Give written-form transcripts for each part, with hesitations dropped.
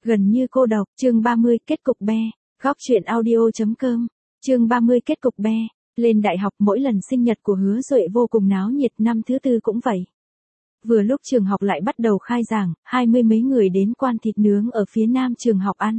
Gần như cô độc, chương 30 kết cục be, góc truyện audio.com, chương 30 kết cục be, lên đại học mỗi lần sinh nhật của Hứa Duệ vô cùng náo nhiệt, năm thứ tư cũng vậy. Vừa lúc trường học lại bắt đầu khai giảng, 20 mấy người đến quán thịt nướng ở phía nam trường học ăn.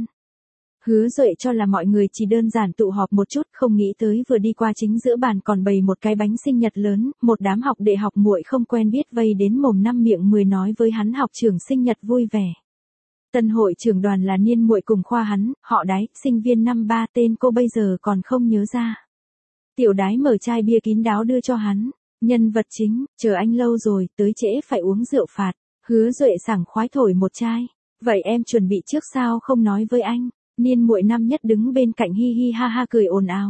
Hứa Duệ cho là mọi người chỉ đơn giản tụ họp một chút, không nghĩ tới vừa đi qua chính giữa bàn còn bày một cái bánh sinh nhật lớn, một đám học đệ học muội không quen biết vây đến mồm năm miệng mười nói với hắn học trưởng sinh nhật vui vẻ. Tân hội trưởng đoàn là niên muội cùng khoa hắn, họ Đái, sinh viên năm 3, tên cô bây giờ còn không nhớ ra. Tiểu Đái mở chai bia kín đáo đưa cho hắn, nhân vật chính, chờ anh lâu rồi, tới trễ phải uống rượu phạt. Hứa Duệ sảng khoái thổi một chai, vậy em chuẩn bị trước sao không nói với anh. Niên muội năm nhất đứng bên cạnh hi hi ha ha cười ồn ào.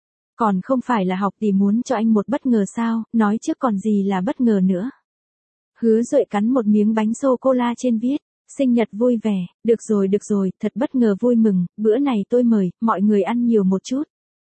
Còn không phải là học tỷ muốn cho anh một bất ngờ sao, nói trước còn gì là bất ngờ nữa. Hứa Duệ cắn một miếng bánh sô-cô-la trên viết, sinh nhật vui vẻ, được rồi, thật bất ngờ vui mừng, bữa này tôi mời, mọi người ăn nhiều một chút.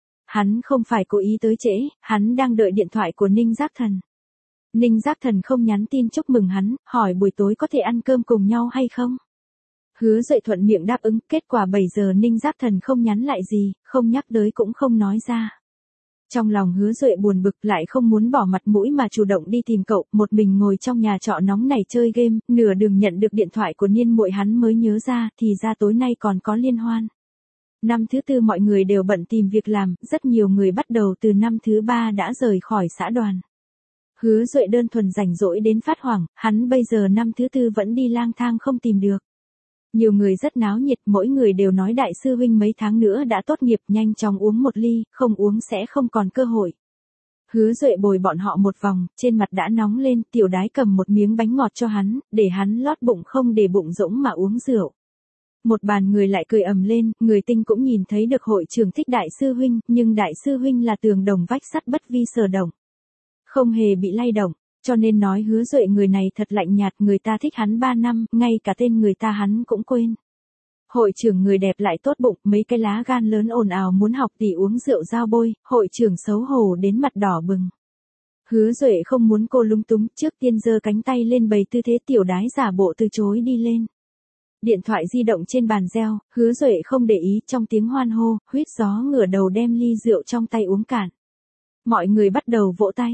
Hắn không phải cố ý tới trễ, hắn đang đợi điện thoại của Ninh Giác Thần. Ninh Giác Thần không nhắn tin chúc mừng hắn, hỏi buổi tối có thể ăn cơm cùng nhau hay không. Hứa Duệ thuận miệng đáp ứng, kết quả 7 giờ Ninh Giác Thần không nhắn lại gì, không nhắc tới cũng không nói ra. Trong lòng Hứa Duệ buồn bực lại không muốn bỏ mặt mũi mà chủ động đi tìm cậu, một mình ngồi trong nhà trọ nóng này chơi game, nửa đường nhận được điện thoại của niên muội hắn mới nhớ ra, thì ra tối nay còn có liên hoan. Năm thứ tư mọi người đều bận tìm việc làm, rất nhiều người bắt đầu từ năm thứ 3 đã rời khỏi xã đoàn. Hứa Duệ đơn thuần rảnh rỗi đến phát hoảng, hắn bây giờ năm thứ tư vẫn đi lang thang không tìm được. Nhiều người rất náo nhiệt, mỗi người đều nói đại sư huynh mấy tháng nữa đã tốt nghiệp, nhanh chóng uống một ly, không uống sẽ không còn cơ hội. Hứa Duệ bồi bọn họ một vòng, trên mặt đã nóng lên, Tiểu Đái cầm một miếng bánh ngọt cho hắn, để hắn lót bụng không để bụng rỗng mà uống rượu. Một bàn người lại cười ầm lên, người tinh cũng nhìn thấy được hội trưởng thích đại sư huynh, nhưng đại sư huynh là tường đồng vách sắt bất vi sở động. Không hề bị lay động. Cho nên nói Hứa Duệ người này thật lạnh nhạt, người ta thích hắn 3 năm, ngay cả tên người ta hắn cũng quên. Hội trưởng người đẹp lại tốt bụng, mấy cái lá gan lớn ồn ào muốn học tỷ uống rượu giao bôi, hội trưởng xấu hổ đến mặt đỏ bừng. Hứa Duệ không muốn cô lung túng, trước tiên giơ cánh tay lên bày tư thế, Tiểu Đái giả bộ từ chối đi lên. Điện thoại di động trên bàn reo, Hứa Duệ không để ý, trong tiếng hoan hô, huýt gió ngửa đầu đem ly rượu trong tay uống cạn. Mọi người bắt đầu vỗ tay.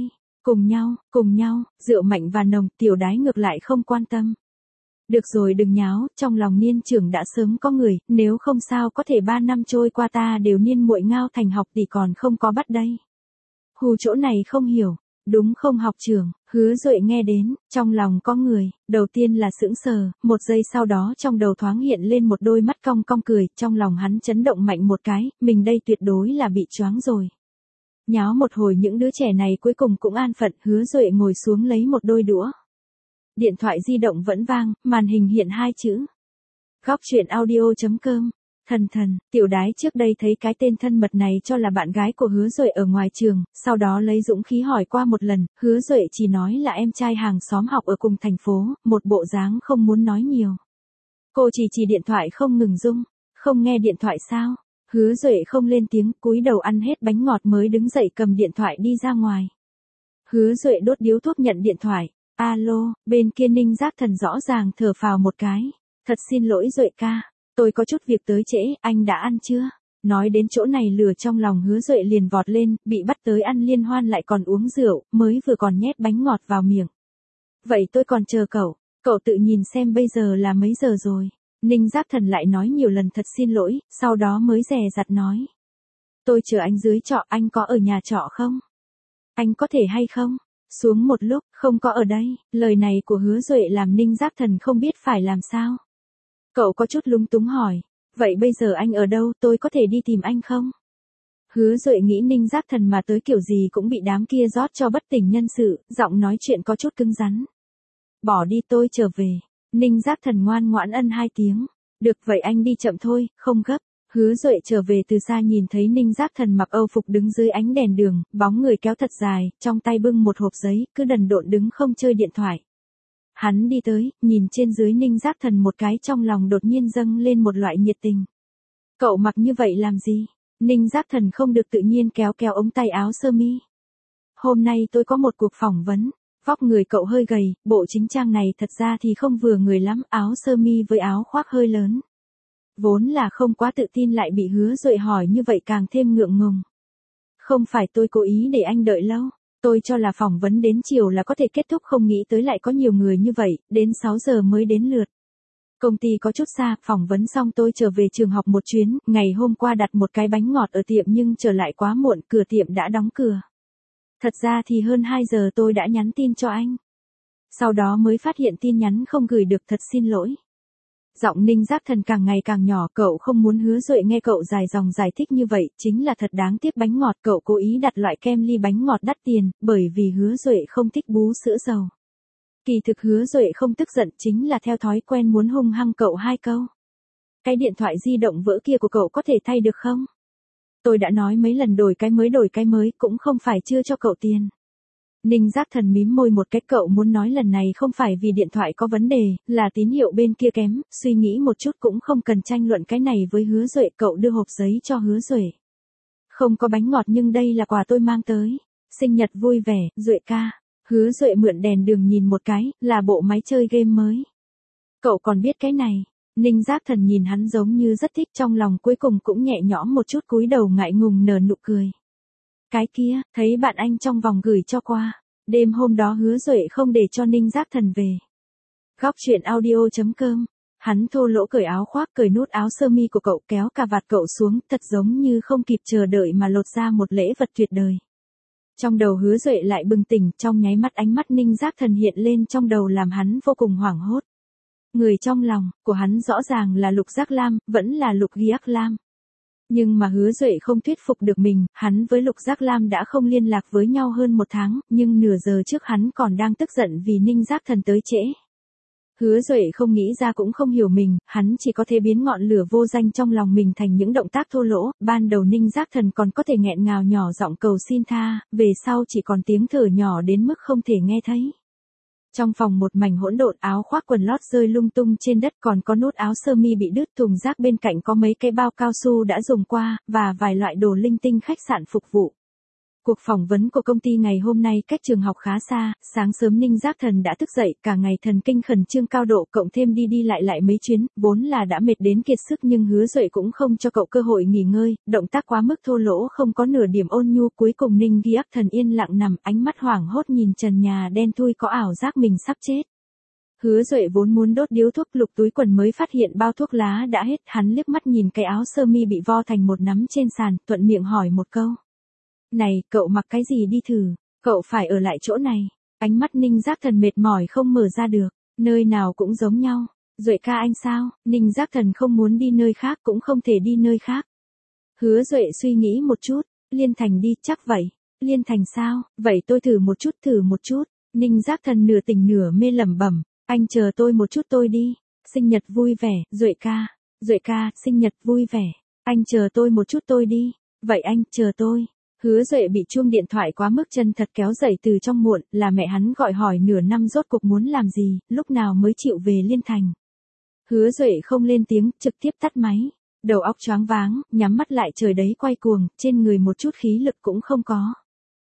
Cùng nhau, rượu mạnh và nồng, Tiểu Đái ngược lại không quan tâm. Được rồi đừng nháo, trong lòng niên trưởng đã sớm có người, nếu không sao có thể 3 năm trôi qua ta đều niên muội ngao thành học tỷ còn không có bắt đây. Hù chỗ này không hiểu, đúng không học trưởng, Hứa Duệ nghe đến, trong lòng có người, đầu tiên là sững sờ, một giây sau đó trong đầu thoáng hiện lên một đôi mắt cong cong cười, trong lòng hắn chấn động mạnh một cái, mình đây tuyệt đối là bị choáng rồi. Nháo một hồi những đứa trẻ này cuối cùng cũng an phận, Hứa Duệ ngồi xuống lấy một đôi đũa. Điện thoại di động vẫn vang, màn hình hiện 2 chữ. Góc truyện audio.com, thần, Tiểu Đái trước đây thấy cái tên thân mật này cho là bạn gái của Hứa Duệ ở ngoài trường, sau đó lấy dũng khí hỏi qua một lần, Hứa Duệ chỉ nói là em trai hàng xóm học ở cùng thành phố, một bộ dáng không muốn nói nhiều. Cô chỉ điện thoại không ngừng rung, không nghe điện thoại sao? Hứa Duệ không lên tiếng, cúi đầu ăn hết bánh ngọt mới đứng dậy cầm điện thoại đi ra ngoài. Hứa Duệ đốt điếu thuốc nhận điện thoại. Alo, bên kia Ninh Giác Thần rõ ràng thở phào một cái. Thật xin lỗi Duệ ca, tôi có chút việc tới trễ, anh đã ăn chưa? Nói đến chỗ này lửa trong lòng Hứa Duệ liền vọt lên, bị bắt tới ăn liên hoan lại còn uống rượu, mới vừa còn nhét bánh ngọt vào miệng. Vậy tôi còn chờ cậu tự nhìn xem bây giờ là mấy giờ rồi. Ninh Giác Thần lại nói nhiều lần thật xin lỗi, sau đó mới dè dặt nói. Tôi chờ anh dưới trọ, anh có ở nhà trọ không? Anh có thể hay không? Xuống một lúc, không có ở đây, lời này của Hứa Duệ làm Ninh Giác Thần không biết phải làm sao. Cậu có chút lúng túng hỏi, vậy bây giờ anh ở đâu, tôi có thể đi tìm anh không? Hứa Duệ nghĩ Ninh Giác Thần mà tới kiểu gì cũng bị đám kia rót cho bất tỉnh nhân sự, giọng nói chuyện có chút cứng rắn. Bỏ đi tôi trở về. Ninh Giác Thần ngoan ngoãn ân 2 tiếng. Được vậy anh đi chậm thôi, không gấp. Hứa Duệ trở về từ xa nhìn thấy Ninh Giác Thần mặc Âu phục đứng dưới ánh đèn đường, bóng người kéo thật dài, trong tay bưng một hộp giấy, cứ đần độn đứng không chơi điện thoại. Hắn đi tới, nhìn trên dưới Ninh Giác Thần một cái, trong lòng đột nhiên dâng lên một loại nhiệt tình. Cậu mặc như vậy làm gì? Ninh Giác Thần không được tự nhiên kéo ống tay áo sơ mi. Hôm nay tôi có một cuộc phỏng vấn. Vóc người cậu hơi gầy, bộ chính trang này thật ra thì không vừa người lắm, áo sơ mi với áo khoác hơi lớn. Vốn là không quá tự tin lại bị Hứa Duệ hỏi như vậy càng thêm ngượng ngùng. Không phải tôi cố ý để anh đợi lâu. Tôi cho là phỏng vấn đến chiều là có thể kết thúc, không nghĩ tới lại có nhiều người như vậy, đến 6 giờ mới đến lượt. Công ty có chút xa, phỏng vấn xong tôi trở về trường học một chuyến, ngày hôm qua đặt một cái bánh ngọt ở tiệm nhưng trở lại quá muộn, cửa tiệm đã đóng cửa. Thật ra thì hơn 2 giờ tôi đã nhắn tin cho anh. Sau đó mới phát hiện tin nhắn không gửi được, thật xin lỗi. Giọng Ninh Giác Thần càng ngày càng nhỏ, cậu không muốn Hứa Duệ nghe cậu dài dòng giải thích như vậy, chính là thật đáng tiếc bánh ngọt, cậu cố ý đặt loại kem ly bánh ngọt đắt tiền, bởi vì Hứa Duệ không thích bú sữa dầu. Kỳ thực Hứa Duệ không tức giận, chính là theo thói quen muốn hung hăng cậu 2 câu. Cái điện thoại di động vỡ kia của cậu có thể thay được không? Tôi đã nói mấy lần đổi cái mới, cũng không phải chưa cho cậu tiền. Ninh Giác Thần mím môi một cái, cậu muốn nói lần này không phải vì điện thoại có vấn đề, là tín hiệu bên kia kém, suy nghĩ một chút cũng không cần tranh luận cái này với Hứa Duệ, cậu đưa hộp giấy cho Hứa Duệ. Không có bánh ngọt nhưng đây là quà tôi mang tới. Sinh nhật vui vẻ, Duệ ca. Hứa Duệ mượn đèn đường nhìn một cái, là bộ máy chơi game mới. Cậu còn biết cái này. Ninh Giác Thần nhìn hắn giống như rất thích, trong lòng cuối cùng cũng nhẹ nhõm một chút, cúi đầu ngại ngùng nở nụ cười. Cái kia, thấy bạn anh trong vòng gửi cho qua. Đêm hôm đó Hứa Duệ không để cho Ninh Giác Thần về. Góc chuyện audio.com. Hắn thô lỗ cởi áo khoác, cởi nút áo sơ mi của cậu, kéo cà vạt cậu xuống, thật giống như không kịp chờ đợi mà lột ra một lễ vật tuyệt đời. Trong đầu Hứa Duệ lại bừng tỉnh, trong nháy mắt ánh mắt Ninh Giác Thần hiện lên trong đầu làm hắn vô cùng hoảng hốt. Người trong lòng của hắn rõ ràng là Lục Giác Lam, vẫn là Lục Ghiác Lam. Nhưng mà Hứa Duệ không thuyết phục được mình, hắn với Lục Giác Lam đã không liên lạc với nhau hơn 1 tháng, nhưng nửa giờ trước hắn còn đang tức giận vì Ninh Giác Thần tới trễ. Hứa Duệ không nghĩ ra cũng không hiểu mình, hắn chỉ có thể biến ngọn lửa vô danh trong lòng mình thành những động tác thô lỗ, ban đầu Ninh Giác Thần còn có thể nghẹn ngào nhỏ giọng cầu xin tha, về sau chỉ còn tiếng thở nhỏ đến mức không thể nghe thấy. Trong phòng một mảnh hỗn độn, áo khoác quần lót rơi lung tung trên đất, còn có nút áo sơ mi bị đứt, thùng rác bên cạnh có mấy cái bao cao su đã dùng qua, và vài loại đồ linh tinh khách sạn phục vụ. Cuộc phỏng vấn của công ty ngày hôm nay cách trường học khá xa, sáng sớm Ninh Giác Thần đã thức dậy, cả ngày thần kinh khẩn trương cao độ, cộng thêm đi đi lại mấy chuyến, vốn là đã mệt đến kiệt sức nhưng Hứa Duệ cũng không cho cậu cơ hội nghỉ ngơi, động tác quá mức thô lỗ, không có nửa điểm ôn nhu, cuối cùng Ninh Giác Thần yên lặng nằm, ánh mắt hoảng hốt nhìn trần nhà đen thui, có ảo giác mình sắp chết. Hứa Duệ vốn muốn đốt điếu thuốc, lục túi quần mới phát hiện bao thuốc lá đã hết, hắn liếc mắt nhìn cái áo sơ mi bị vo thành một nắm trên sàn, thuận miệng hỏi một câu. Này, cậu mặc cái gì đi thử, cậu phải ở lại chỗ này. Ánh mắt Ninh Giác Thần mệt mỏi không mở ra được, nơi nào cũng giống nhau. Duệ ca anh sao? Ninh Giác Thần không muốn đi nơi khác cũng không thể đi nơi khác. Hứa Duệ suy nghĩ một chút, Liên Thành đi, chắc vậy. Liên Thành sao? Vậy tôi thử một chút. Ninh Giác Thần nửa tỉnh nửa mê lẩm bẩm, anh chờ tôi một chút tôi đi. Sinh nhật vui vẻ, Duệ ca, sinh nhật vui vẻ. Anh chờ tôi một chút tôi đi. Vậy anh chờ tôi. Hứa Duệ bị chuông điện thoại quá mức chân thật kéo dậy từ trong muộn, là mẹ hắn gọi hỏi nửa năm rốt cuộc muốn làm gì, lúc nào mới chịu về Liên Thành. Hứa Duệ không lên tiếng, trực tiếp tắt máy. Đầu óc choáng váng, nhắm mắt lại trời đấy quay cuồng, trên người một chút khí lực cũng không có.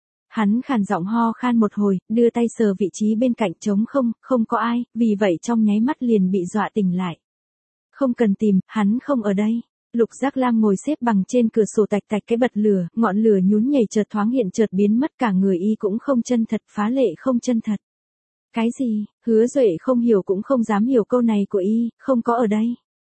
Hắn khàn giọng ho khan một hồi, đưa tay sờ vị trí bên cạnh trống không, không có ai, vì vậy trong nháy mắt liền bị dọa tỉnh lại. Không cần tìm, hắn không ở đây. Lục Giác Lam ngồi xếp bằng trên cửa sổ tạch tạch cái bật lửa, ngọn lửa nhún nhảy chợt thoáng hiện chợt biến mất, cả người y cũng không chân thật, phá lệ không chân thật. Cái gì? Hứa Duệ không hiểu cũng không dám hiểu câu này của y, không có ở đây.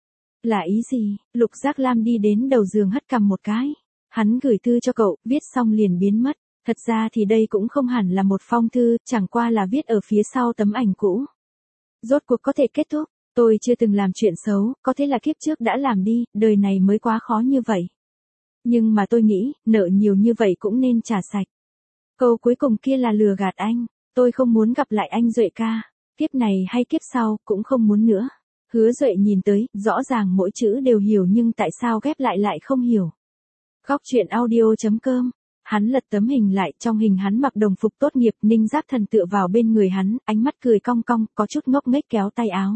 Là ý gì? Lục Giác Lam đi đến đầu giường hất cằm một cái. Hắn gửi thư cho cậu, viết xong liền biến mất. Thật ra thì đây cũng không hẳn là một phong thư, chẳng qua là viết ở phía sau tấm ảnh cũ. Rốt cuộc có thể kết thúc. Tôi chưa từng làm chuyện xấu, có thể là kiếp trước đã làm đi, đời này mới quá khó như vậy. Nhưng mà tôi nghĩ, nợ nhiều như vậy cũng nên trả sạch. Câu cuối cùng kia là lừa gạt anh, tôi không muốn gặp lại anh Duệ ca, kiếp này hay kiếp sau, cũng không muốn nữa. Hứa Duệ nhìn tới, rõ ràng mỗi chữ đều hiểu nhưng tại sao ghép lại không hiểu. Góc chuyện audio.com. Hắn lật tấm hình lại, trong hình hắn mặc đồng phục tốt nghiệp, Ninh Giác Thần tựa vào bên người hắn, ánh mắt cười cong cong, có chút ngốc nghếch kéo tay áo.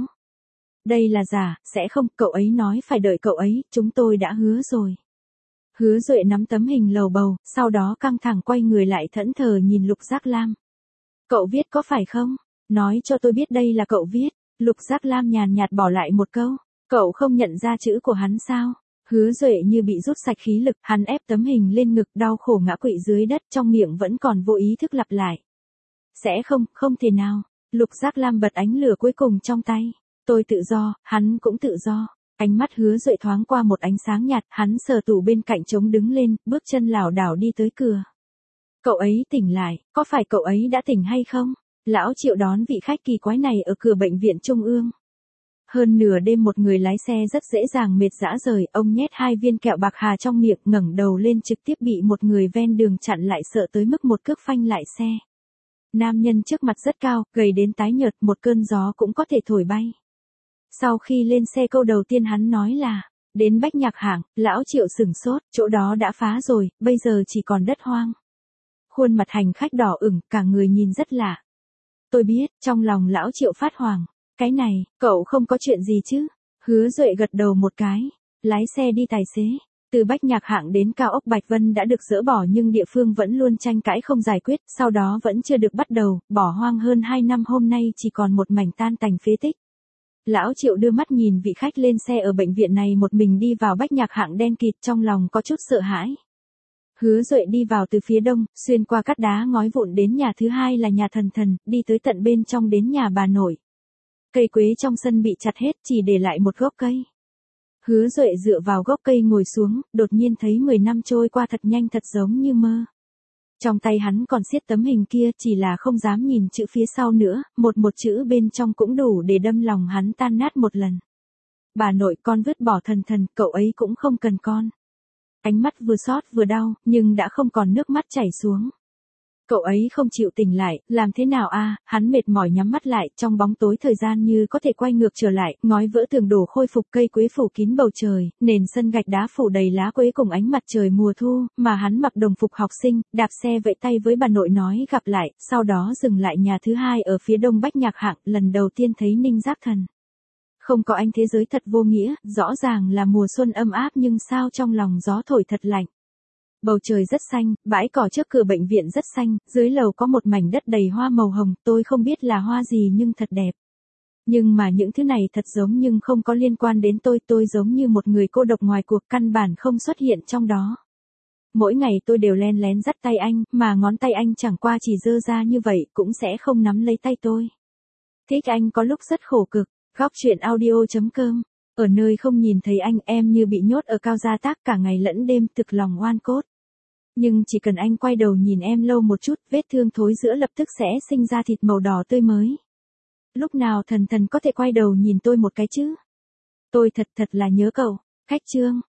Đây là giả, sẽ không, cậu ấy nói phải đợi cậu ấy, chúng tôi đã hứa rồi. Hứa Duệ nắm tấm hình lầu bầu, sau đó căng thẳng quay người lại thẫn thờ nhìn Lục Giác Lam. Cậu viết có phải không? Nói cho tôi biết đây là cậu viết. Lục Giác Lam nhàn nhạt bỏ lại một câu. Cậu không nhận ra chữ của hắn sao? Hứa Duệ như bị rút sạch khí lực, hắn ép tấm hình lên ngực, đau khổ ngã quỵ dưới đất, trong miệng vẫn còn vô ý thức lặp lại. Sẽ không, không thể nào. Lục Giác Lam bật ánh lửa cuối cùng trong tay. Tôi tự do, hắn cũng tự do. Ánh mắt Hứa Duệ thoáng qua một ánh sáng nhạt, hắn sờ tủ bên cạnh trống đứng lên, bước chân lảo đảo đi tới cửa. Cậu ấy tỉnh lại, có phải cậu ấy đã tỉnh hay không? Lão Triệu đón vị khách kỳ quái này ở cửa bệnh viện Trung ương. Hơn nửa đêm một người lái xe rất dễ dàng mệt rã rời, ông nhét 2 viên kẹo bạc hà trong miệng, ngẩng đầu lên trực tiếp bị một người ven đường chặn lại, sợ tới mức một cước phanh lại xe. Nam nhân trước mặt rất cao, gầy đến tái nhợt, một cơn gió cũng có thể thổi bay. Sau khi lên xe câu đầu tiên hắn nói là, đến Bách Nhạc Hạng. Lão Triệu sửng sốt, chỗ đó đã phá rồi, bây giờ chỉ còn đất hoang. Khuôn mặt hành khách đỏ ửng, cả người nhìn rất lạ. Tôi biết, trong lòng Lão Triệu phát hoảng. Cái này, cậu không có chuyện gì chứ? Hứa Duệ gật đầu một cái. Lái xe đi tài xế. Từ Bách Nhạc Hạng đến cao ốc Bạch Vân đã được dỡ bỏ nhưng địa phương vẫn luôn tranh cãi không giải quyết, sau đó vẫn chưa được bắt đầu, bỏ hoang hơn 2 năm, hôm nay chỉ còn một mảnh tan tành phế tích. Lão Triệu đưa mắt nhìn vị khách lên xe ở bệnh viện này một mình đi vào Bách Nhạc Hạng đen kịt, trong lòng có chút sợ hãi. Hứa Duệ đi vào từ phía đông, xuyên qua cát đá ngói vụn đến nhà thứ hai là nhà Thần Thần, đi tới tận bên trong đến nhà bà nội. Cây quế trong sân bị chặt hết, chỉ để lại một gốc cây. Hứa Duệ dựa vào gốc cây ngồi xuống, đột nhiên thấy 10 năm trôi qua thật nhanh, thật giống như mơ. Trong tay hắn còn siết tấm hình kia, chỉ là không dám nhìn chữ phía sau nữa, một chữ bên trong cũng đủ để đâm lòng hắn tan nát một lần. Bà nội, con vứt bỏ Thần Thần, cậu ấy cũng không cần con. Ánh mắt vừa xót vừa đau, nhưng đã không còn nước mắt chảy xuống. Cậu ấy không chịu tỉnh lại, làm thế nào a? Hắn mệt mỏi nhắm mắt lại, trong bóng tối thời gian như có thể quay ngược trở lại, ngói vỡ tường đổ khôi phục, cây quế phủ kín bầu trời, nền sân gạch đá phủ đầy lá quế cùng ánh mặt trời mùa thu, mà hắn mặc đồng phục học sinh, đạp xe vẫy tay với bà nội nói gặp lại, sau đó dừng lại nhà thứ hai ở phía đông Bách Nhạc Hạng, lần đầu tiên thấy Ninh Giác Thần. Không có anh, thế giới thật vô nghĩa, rõ ràng là mùa xuân ấm áp nhưng sao trong lòng gió thổi thật lạnh. Bầu trời rất xanh, bãi cỏ trước cửa bệnh viện rất xanh, dưới lầu có một mảnh đất đầy hoa màu hồng, tôi không biết là hoa gì nhưng thật đẹp. Nhưng mà những thứ này thật giống nhưng không có liên quan đến tôi giống như một người cô độc ngoài cuộc, căn bản không xuất hiện trong đó. Mỗi ngày tôi đều len lén dắt tay anh, mà ngón tay anh chẳng qua chỉ dơ ra như vậy, cũng sẽ không nắm lấy tay tôi. Thích anh có lúc rất khổ cực. Góc truyện audio.com. Ở nơi không nhìn thấy anh, em như bị nhốt ở cao gia tác cả ngày lẫn đêm, thực lòng oan cốt. Nhưng chỉ cần anh quay đầu nhìn em lâu một chút, vết thương thối giữa lập tức sẽ sinh ra thịt màu đỏ tươi mới. Lúc nào Thần Thần có thể quay đầu nhìn tôi một cái chứ? Tôi thật là nhớ cậu. Khách trương.